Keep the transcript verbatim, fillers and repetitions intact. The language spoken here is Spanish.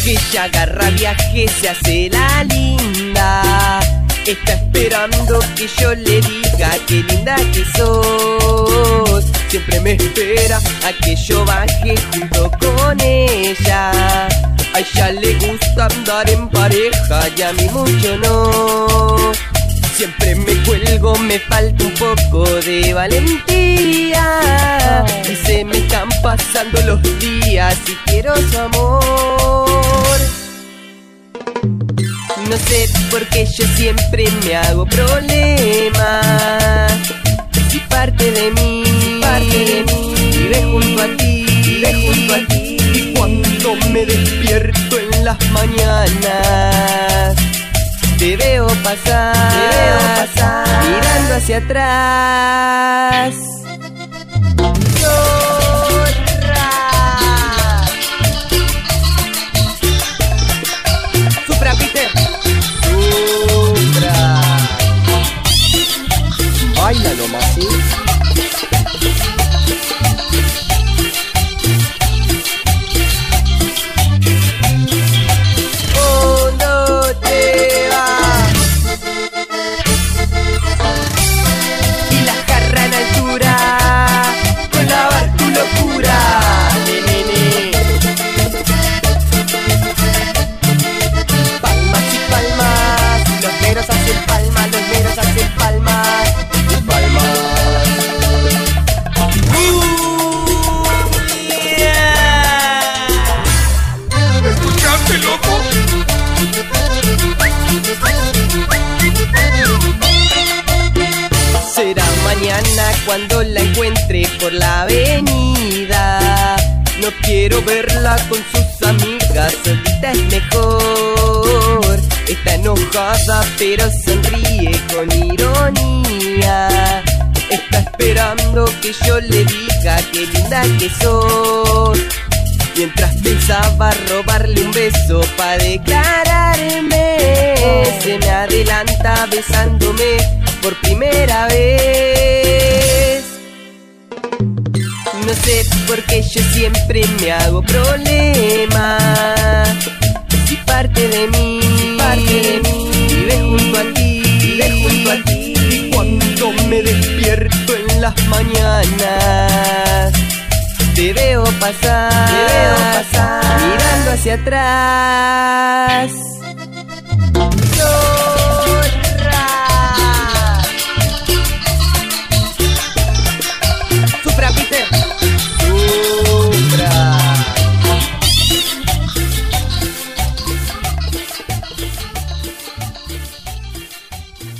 que ella agarra viaje, se hace la linda. Está esperando que yo le diga qué linda que sos. Siempre me espera a que yo baje junto con ella. A ella le gusta andar en pareja y a mí mucho no. Siempre me cuelgo, me falta un poco de valentía. Y se me están pasando los días y quiero su amor. No sé por qué yo siempre me hago problemas. Si parte de mí, parte de mí, vive junto a ti, vive junto a ti. Y cuando me despierto en las mañanas, te veo pasar, te veo pasar, mirando hacia atrás. Zorra. Supra, Peter. Supra. Báilalo, Masi. Será mañana cuando la encuentre por la avenida. No quiero verla con sus amigas, solita es mejor. Está enojada pero sonríe con ironía. Está esperando que yo le diga qué linda que sos. Mientras pensaba robarle un beso pa' declararme, se me adelanta besándome por primera vez. No sé por qué yo siempre me hago problemas. Si parte de mí, parte de mí, vive junto a ti, vive junto a ti. Y cuando me despierto en las mañanas, te veo pasar, te veo pasar, mirando hacia atrás. Yo